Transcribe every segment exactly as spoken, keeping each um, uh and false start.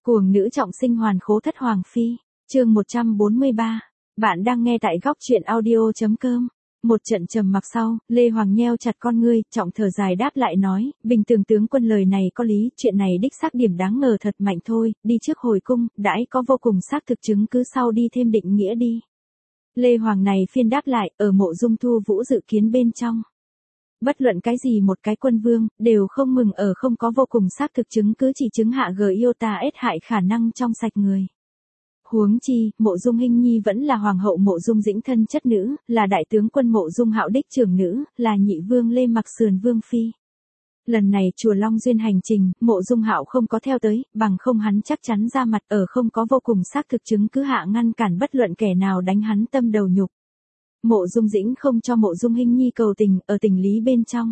Cuồng nữ trọng sinh hoàn khố thất hoàng phi, chương một trăm bốn mươi ba. Bạn đang nghe tại góc truyện audio.com. Một trận trầm mặc sau, Lê Hoàng nheo chặt con ngươi, trọng thở dài đáp lại nói, bình tường tướng quân lời này có lý, chuyện này đích xác điểm đáng ngờ thật mạnh thôi, đi trước hồi cung, đãi có vô cùng xác thực chứng cứ sau đi thêm định nghĩa đi. Lê Hoàng này phiên đáp lại, ở Mộ Dung Thu Vũ dự kiến bên trong. Bất luận cái gì một cái quân vương, đều không mừng ở không có vô cùng xác thực chứng cứ chỉ chứng hạ gờ yêu ta ết hại khả năng trong sạch người. Huống chi, Mộ Dung Hinh Nhi vẫn là hoàng hậu Mộ Dung Dĩnh thân chất nữ, là đại tướng quân Mộ Dung Hạo đích trưởng nữ, là nhị vương Lê Mặc Sườn vương phi. Lần này chùa Long Duyên hành trình, Mộ Dung Hạo không có theo tới, bằng không hắn chắc chắn ra mặt ở không có vô cùng xác thực chứng cứ hạ ngăn cản bất luận kẻ nào đánh hắn tâm đầu nhục. Mộ Dung Dĩnh không cho Mộ Dung Hinh Nhi cầu tình, ở tình lý bên trong.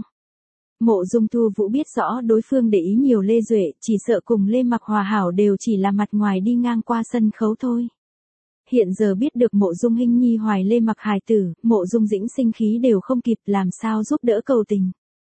Mộ Dung Thu Vũ biết rõ đối phương để ý nhiều Lê Duệ, chỉ sợ cùng Lê Mặc hòa hảo đều chỉ là mặt ngoài đi ngang qua sân khấu thôi. Hiện giờ biết được Mộ Dung Hinh Nhi hoài Lê Mặc hài tử, Mộ Dung Dĩnh sinh khí đều không kịp làm sao giúp đỡ cầu tình.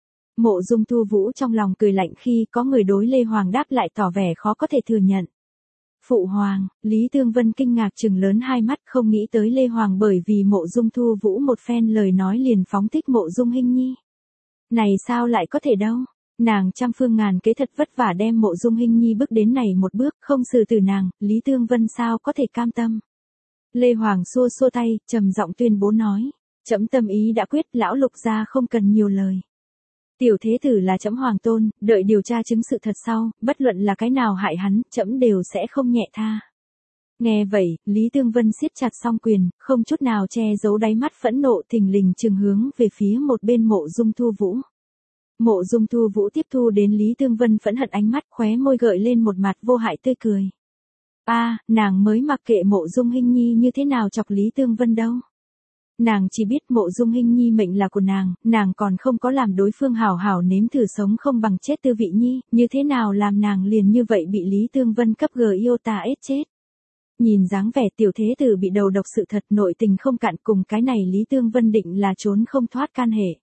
Mộ Dung Thu Vũ trong lòng cười lạnh khi có người đối Lê Hoàng đáp lại tỏ vẻ khó có thể thừa nhận. Phụ hoàng, Lý Tương Vân kinh ngạc trừng lớn hai mắt không nghĩ tới Lê Hoàng bởi vì Mộ Dung Thu Vũ một phen lời nói liền phóng thích Mộ Dung Hinh Nhi. Này sao lại có thể đâu, nàng trăm phương ngàn kế thật vất vả đem Mộ Dung Hinh Nhi bước đến này một bước không xử tử nàng, Lý Tương Vân sao có thể cam tâm. Lê Hoàng xua xua tay, trầm giọng tuyên bố nói, trẫm tâm ý đã quyết, lão Lục gia không cần nhiều lời. Tiểu thế tử là trẫm hoàng tôn, đợi điều tra chứng sự thật sau, bất luận là cái nào hại hắn, trẫm đều sẽ không nhẹ tha. Nghe vậy, Lý Tương Vân siết chặt song quyền, không chút nào che giấu đáy mắt phẫn nộ thình lình trừng hướng về phía một bên Mộ Dung Thu Vũ. Mộ Dung Thu Vũ tiếp thu đến Lý Tương Vân phẫn hận ánh mắt, khóe môi gợi lên một mặt vô hại tươi cười. A, à, nàng mới mặc kệ Mộ Dung Hinh Nhi như thế nào chọc Lý Tương Vân đâu. Nàng chỉ biết Mộ Dung Hinh Nhi mệnh là của nàng, nàng còn không có làm đối phương hảo hảo nếm thử sống không bằng chết tư vị nhi, như thế nào làm nàng liền như vậy bị Lý Tương Vân cấp gờ yêu ta ết chết. Nhìn dáng vẻ tiểu thế tử bị đầu độc sự thật nội tình không cạn cùng cái này Lý Tương Vân định là trốn không thoát can hệ.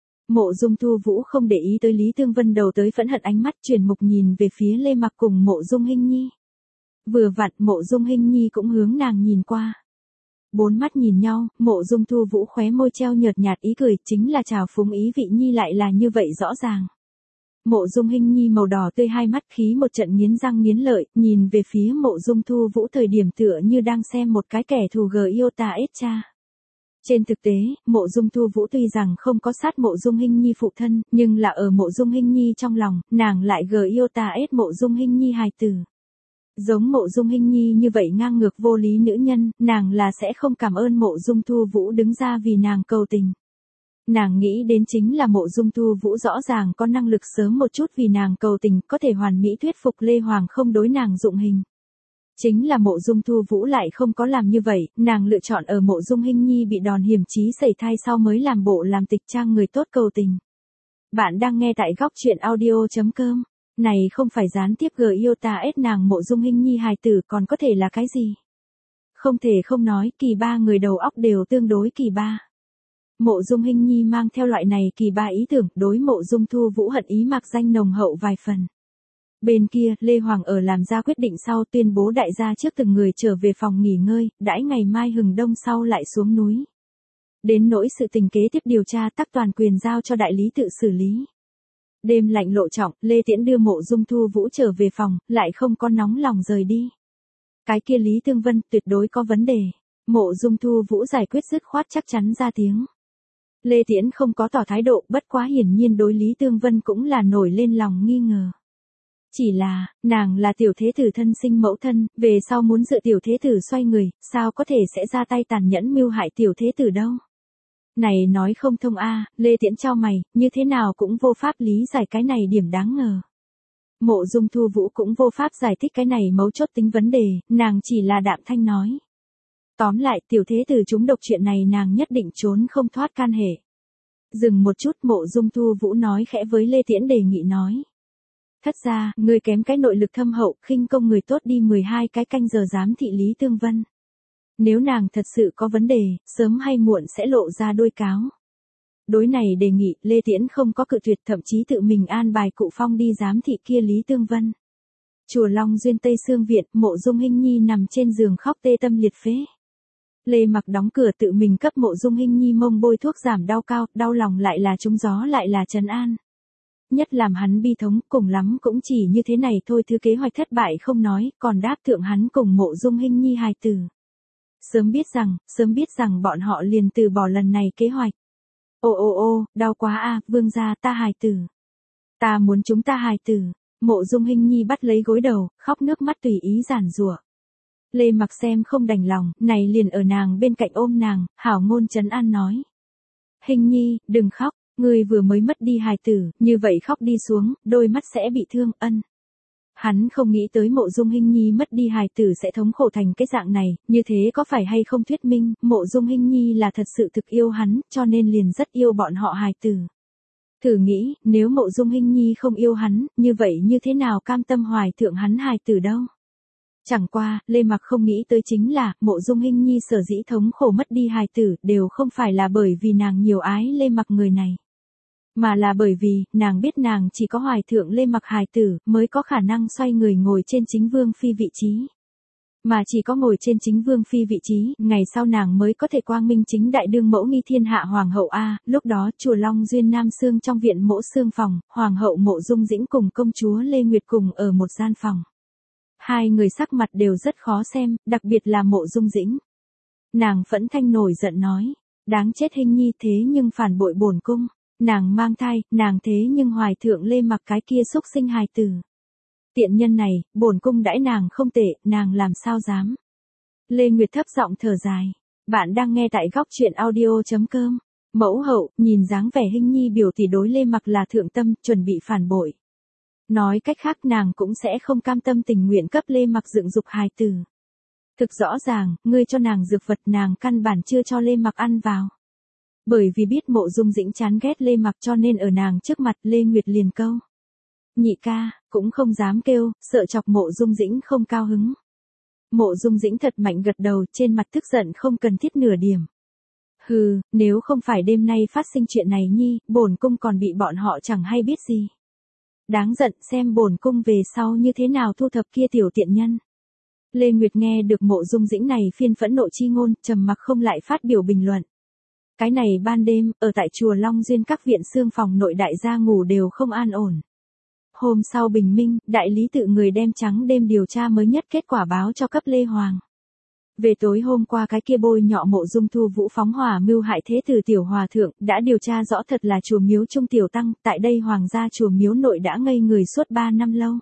Mộ Dung Thu Vũ không để ý tới Lý Tương Vân đầu tới phẫn hận ánh mắt chuyển mục nhìn về phía Lê Mặc cùng Mộ Dung Hinh Nhi. Vừa vặn Mộ Dung Hinh Nhi cũng hướng nàng nhìn qua. Bốn mắt nhìn nhau, Mộ Dung Thu Vũ khóe môi treo nhợt nhạt ý cười, chính là trào phúng ý vị nhi lại là như vậy rõ ràng. Mộ Dung Hinh Nhi màu đỏ tươi hai mắt khí một trận nghiến răng nghiến lợi, nhìn về phía Mộ Dung Thu Vũ thời điểm tựa như đang xem một cái kẻ thù gờ yêu ta ết cha. Trên thực tế, Mộ Dung Thu Vũ tuy rằng không có sát Mộ Dung Hinh Nhi phụ thân, nhưng là ở Mộ Dung Hinh Nhi trong lòng, nàng lại gờ yêu ta ết Mộ Dung Hinh Nhi hài tử. Giống Mộ Dung Hinh Nhi như vậy ngang ngược vô lý nữ nhân, nàng là sẽ không cảm ơn Mộ Dung Thu Vũ đứng ra vì nàng cầu tình. Nàng nghĩ đến chính là Mộ Dung Thu Vũ rõ ràng có năng lực sớm một chút vì nàng cầu tình, có thể hoàn mỹ thuyết phục Lê Hoàng không đối nàng dụng hình. Chính là Mộ Dung Thu Vũ lại không có làm như vậy, nàng lựa chọn ở Mộ Dung Hinh Nhi bị đòn hiểm chí sẩy thai sau mới làm bộ làm tịch trang người tốt cầu tình. Bạn đang nghe tại góc truyện audio.com. Này không phải gián tiếp gờ yêu ta ết nàng Mộ Dung Hinh Nhi hài tử còn có thể là cái gì? Không thể không nói, kỳ ba người đầu óc đều tương đối kỳ ba. Mộ Dung Hinh Nhi mang theo loại này kỳ ba ý tưởng, đối Mộ Dung Thu Vũ hận ý mạc danh nồng hậu vài phần. Bên kia, Lê Hoàng ở làm ra quyết định sau tuyên bố đại gia trước từng người trở về phòng nghỉ ngơi, đãi ngày mai hừng đông sau lại xuống núi. Đến nỗi sự tình kế tiếp điều tra tắc toàn quyền giao cho đại lý tự xử lý. Đêm lạnh lộ trọng, Lê Tiễn đưa Mộ Dung Thu Vũ trở về phòng, lại không có nóng lòng rời đi. Cái kia Lý Tương Vân tuyệt đối có vấn đề. Mộ Dung Thu Vũ giải quyết dứt khoát chắc chắn ra tiếng. Lê Tiễn không có tỏ thái độ, bất quá hiển nhiên đối Lý Tương Vân cũng là nổi lên lòng nghi ngờ. Chỉ là, nàng là tiểu thế tử thân sinh mẫu thân, về sau muốn dựa tiểu thế tử xoay người, sao có thể sẽ ra tay tàn nhẫn mưu hại tiểu thế tử đâu. Này nói không thông a, à, Lê Tiễn chau mày, như thế nào cũng vô pháp lý giải cái này điểm đáng ngờ. Mộ Dung Thu Vũ cũng vô pháp giải thích cái này mấu chốt tính vấn đề, nàng chỉ là đạm thanh nói. Tóm lại, tiểu thế tử trúng độc chuyện này nàng nhất định trốn không thoát can hệ. Dừng một chút Mộ Dung Thu Vũ nói khẽ với Lê Tiễn đề nghị nói. Thất ra, người kém cái nội lực thâm hậu, khinh công người tốt đi mười hai cái canh giờ giám thị Lý Tương Vân. Nếu nàng thật sự có vấn đề, sớm hay muộn sẽ lộ ra đôi cáo. Đối này đề nghị, Lê Tiễn không có cự tuyệt thậm chí tự mình an bài Cụ Phong đi giám thị kia Lý Tương Vân. Chùa Long Duyên Tây Sương Viện, Mộ Dung Hinh Nhi nằm trên giường khóc tê tâm liệt phế. Lê Mặc đóng cửa tự mình cấp Mộ Dung Hinh Nhi mông bôi thuốc giảm đau cao, đau lòng lại là trúng gió lại là trấn an. Nhất làm hắn bi thống, cùng lắm cũng chỉ như thế này thôi, thứ kế hoạch thất bại không nói, còn đáp thượng hắn cùng Mộ Dung Hinh Nhi hài tử. Sớm biết rằng, sớm biết rằng bọn họ liền từ bỏ lần này kế hoạch. Ô ô ô, đau quá a, vương gia, ta hài tử. Ta muốn chúng ta hài tử. Mộ Dung Hinh Nhi bắt lấy gối đầu, khóc nước mắt tùy ý giản giụa. Lê Mặc xem không đành lòng, này liền ở nàng bên cạnh ôm nàng, hảo ngôn trấn an nói. Hinh Nhi, đừng khóc, ngươi vừa mới mất đi hài tử, như vậy khóc đi xuống, đôi mắt sẽ bị thương, ân. Hắn không nghĩ tới Mộ Dung Hinh Nhi mất đi hài tử sẽ thống khổ thành cái dạng này, như thế có phải hay không thuyết minh, Mộ Dung Hinh Nhi là thật sự thực yêu hắn, cho nên liền rất yêu bọn họ hài tử. Thử nghĩ, nếu Mộ Dung Hinh Nhi không yêu hắn, như vậy như thế nào cam tâm hoài thượng hắn hài tử đâu. Chẳng qua, Lê Mặc không nghĩ tới chính là, Mộ Dung Hinh Nhi sở dĩ thống khổ mất đi hài tử, đều không phải là bởi vì nàng nhiều ái Lê Mặc người này. Mà là bởi vì, nàng biết nàng chỉ có hoài thượng Lê Mặc hài tử, mới có khả năng xoay người ngồi trên chính vương phi vị trí. Mà chỉ có ngồi trên chính vương phi vị trí, ngày sau nàng mới có thể quang minh chính đại đương mẫu nghi thiên hạ hoàng hậu A, lúc đó chùa Long Duyên Nam Sương trong viện mỗ sương phòng, hoàng hậu Mộ Dung Dĩnh cùng công chúa Lê Nguyệt cùng ở một gian phòng. Hai người sắc mặt đều rất khó xem, đặc biệt là Mộ Dung Dĩnh. Nàng phẫn thanh nổi giận nói, đáng chết Hinh Nhi thế nhưng phản bội bổn cung, nàng mang thai, nàng thế nhưng hoài thượng Lê Mặc cái kia xúc sinh hài tử. Tiện nhân này, bổn cung đãi nàng không tệ, nàng làm sao dám. Lê Nguyệt thấp giọng thở dài. Bạn đang nghe tại góc truyện audio chấm com. Mẫu hậu, nhìn dáng vẻ Hinh Nhi biểu tỷ đối Lê Mặc là thượng tâm, chuẩn bị phản bội. Nói cách khác nàng cũng sẽ không cam tâm tình nguyện cấp Lê Mặc dựng dục hài tử. Thực rõ ràng, ngươi cho nàng dược vật nàng căn bản chưa cho Lê Mặc ăn vào. Bởi vì biết Mộ Dung Dĩnh chán ghét Lê Mặc cho nên ở nàng trước mặt Lê Nguyệt liền câu. Nhị ca, cũng không dám kêu, sợ chọc Mộ Dung Dĩnh không cao hứng. Mộ Dung Dĩnh thật mạnh gật đầu, trên mặt tức giận không cần thiết nửa điểm. Hừ, nếu không phải đêm nay phát sinh chuyện này nhi, bổn cung còn bị bọn họ chẳng hay biết gì. Đáng giận, xem bổn cung về sau như thế nào thu thập kia tiểu tiện nhân. Lê Nguyệt nghe được Mộ Dung Dĩnh này phiên phẫn nộ chi ngôn, trầm mặc không lại phát biểu bình luận. Cái này ban đêm, ở tại chùa Long Duyên các viện xương phòng nội đại gia ngủ đều không an ổn. Hôm sau bình minh, đại lý tự người đem trắng đêm điều tra mới nhất kết quả báo cho cấp Lê Hoàng. Về tối hôm qua cái kia bôi nhọ Mộ Dung Thu Vũ phóng hỏa mưu hại thế tử tiểu hòa thượng, đã điều tra rõ thật là chùa miếu trung tiểu tăng, tại đây hoàng gia chùa miếu nội đã ngây người suốt ba năm lâu.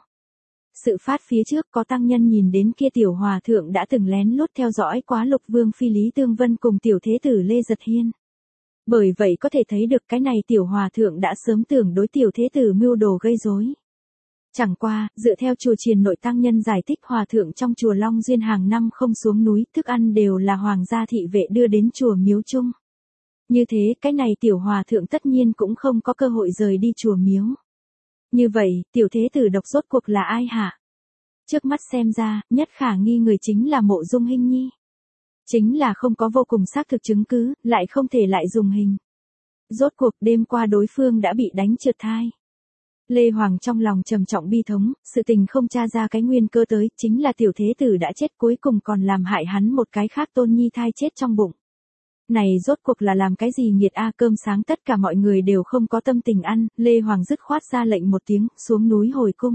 Sự phát phía trước có tăng nhân nhìn đến kia tiểu hòa thượng đã từng lén lút theo dõi quá Lục Vương phi Lý Tương Vân cùng tiểu thế tử Lê Giật Hiên. Bởi vậy có thể thấy được cái này tiểu hòa thượng đã sớm tưởng đối tiểu thế tử mưu đồ gây rối. Chẳng qua, dựa theo chùa Triền nội tăng nhân giải thích hòa thượng trong chùa Long Duyên hàng năm không xuống núi, thức ăn đều là hoàng gia thị vệ đưa đến chùa miếu chung. Như thế, cái này tiểu hòa thượng tất nhiên cũng không có cơ hội rời đi chùa miếu. Như vậy, tiểu thế tử độc rốt cuộc là ai hả? Trước mắt xem ra, nhất khả nghi người chính là Mộ Dung Hinh Nhi. Chính là không có vô cùng xác thực chứng cứ, lại không thể lại dùng hình. Rốt cuộc đêm qua đối phương đã bị đánh trượt thai. Lê Hoàng trong lòng trầm trọng bi thống, sự tình không tra ra cái nguyên cơ tới, chính là tiểu thế tử đã chết cuối cùng còn làm hại hắn một cái khác tôn nhi thai chết trong bụng. Này rốt cuộc là làm cái gì nghiệt a, cơm sáng tất cả mọi người đều không có tâm tình ăn, Lê Hoàng dứt khoát ra lệnh một tiếng, xuống núi hồi cung.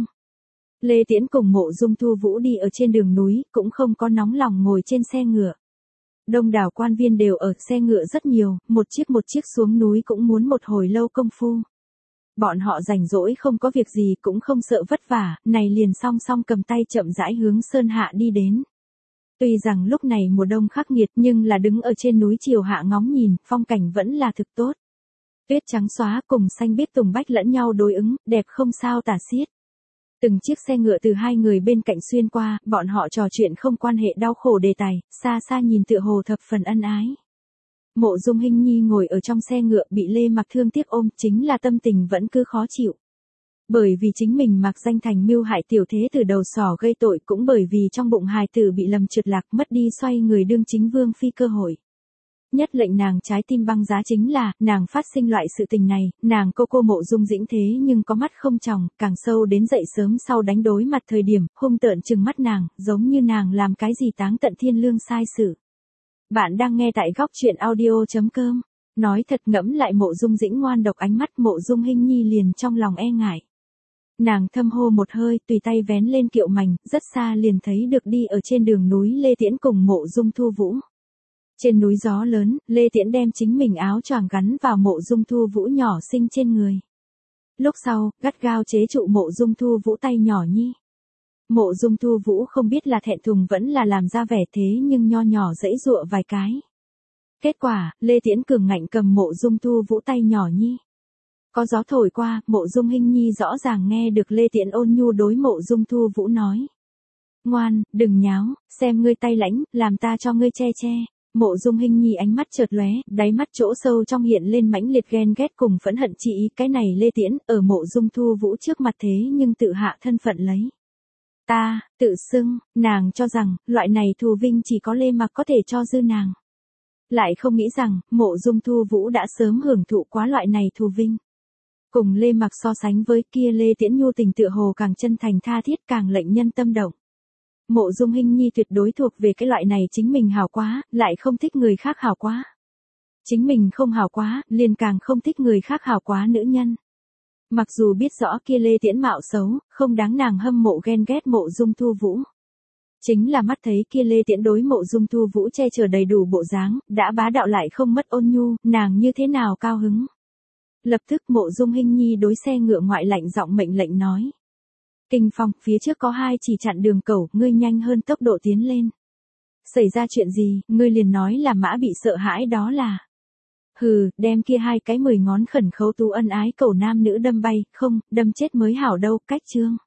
Lê Tiễn cùng Mộ Dung Thu Vũ đi ở trên đường núi, cũng không có nóng lòng ngồi trên xe ngựa. Đông đảo quan viên đều ở xe ngựa rất nhiều, một chiếc một chiếc xuống núi cũng muốn một hồi lâu công phu. Bọn họ rảnh rỗi không có việc gì cũng không sợ vất vả, này liền song song cầm tay chậm rãi hướng sơn hạ đi đến. Tuy rằng lúc này mùa đông khắc nghiệt nhưng là đứng ở trên núi chiều hạ ngóng nhìn, phong cảnh vẫn là thực tốt. Tuyết trắng xóa cùng xanh biếc tùng bách lẫn nhau đối ứng, đẹp không sao tả xiết. Từng chiếc xe ngựa từ hai người bên cạnh xuyên qua, bọn họ trò chuyện không quan hệ đau khổ đề tài, xa xa nhìn tựa hồ thập phần ân ái. Mộ Dung Hinh Nhi ngồi ở trong xe ngựa bị Lê Mặc thương tiếc ôm, chính là tâm tình vẫn cứ khó chịu. Bởi vì chính mình mặc danh thành mưu hại tiểu thế từ đầu sỏ gây tội, cũng bởi vì trong bụng hài tử bị lầm trượt lạc mất đi xoay người đương chính vương phi cơ hội. Nhất lệnh nàng trái tim băng giá chính là, nàng phát sinh loại sự tình này, nàng cô cô Mộ Dung Dĩnh thế nhưng có mắt không tròng, càng sâu đến dậy sớm sau đánh đối mặt thời điểm, hung tợn trừng mắt nàng, giống như nàng làm cái gì táng tận thiên lương sai sự. Bạn đang nghe tại góc truyện audio.com. Nói thật ngẫm lại Mộ Dung Dĩnh ngoan độc ánh mắt Mộ Dung Hinh Nhi liền trong lòng e ngại. Nàng thâm hô một hơi, tùy tay vén lên kiệu mành, rất xa liền thấy được đi ở trên đường núi Lê Tiễn cùng Mộ Dung Thu Vũ. Trên núi gió lớn, Lê Tiễn đem chính mình áo choàng gắn vào Mộ Dung Thu Vũ nhỏ xinh trên người. Lúc sau, gắt gao chế trụ Mộ Dung Thu Vũ tay nhỏ nhi. Mộ Dung Thu Vũ không biết là thẹn thùng vẫn là làm ra vẻ thế nhưng nho nhỏ dãy dụa vài cái. Kết quả, Lê Tiễn cường ngạnh cầm Mộ Dung Thu Vũ tay nhỏ nhi. Có gió thổi qua, Mộ Dung Hinh Nhi rõ ràng nghe được Lê Tiễn ôn nhu đối Mộ Dung Thu Vũ nói. Ngoan, đừng nháo, xem ngươi tay lãnh, làm ta cho ngươi che che. Mộ Dung Hinh Nhi ánh mắt chợt lóe, đáy mắt chỗ sâu trong hiện lên mãnh liệt ghen ghét cùng phẫn hận chi ý, cái này Lê Tiễn, ở Mộ Dung Thu Vũ trước mặt thế nhưng tự hạ thân phận lấy. Ta, tự xưng, nàng cho rằng, loại này thù vinh chỉ có Lê Mặc có thể cho dư nàng. Lại không nghĩ rằng, Mộ Dung Thu Vũ đã sớm hưởng thụ quá loại này thù vinh. Cùng Lê Mặc so sánh với kia Lê Tiễn nhu tình tựa hồ càng chân thành tha thiết càng lệnh nhân tâm động. Mộ Dung Hinh Nhi tuyệt đối thuộc về cái loại này chính mình hảo quá, lại không thích người khác hảo quá. Chính mình không hảo quá, liền càng không thích người khác hảo quá nữ nhân. Mặc dù biết rõ kia Lê Tiễn mạo xấu, không đáng nàng hâm mộ ghen ghét Mộ Dung Thu Vũ. Chính là mắt thấy kia Lê Tiễn đối Mộ Dung Thu Vũ che chở đầy đủ bộ dáng, đã bá đạo lại không mất ôn nhu, nàng như thế nào cao hứng. Lập tức Mộ Dung Hinh Nhi đối xe ngựa ngoại lạnh giọng mệnh lệnh nói. Kinh Phong, phía trước có hai chỉ chặn đường cẩu, ngươi nhanh hơn tốc độ tiến lên. Xảy ra chuyện gì, ngươi liền nói là mã bị sợ hãi đó là. Hừ, đem kia hai cái mười ngón khẩn khấu tú ân ái cẩu nam nữ đâm bay, không, đâm chết mới hảo đâu, cách chương.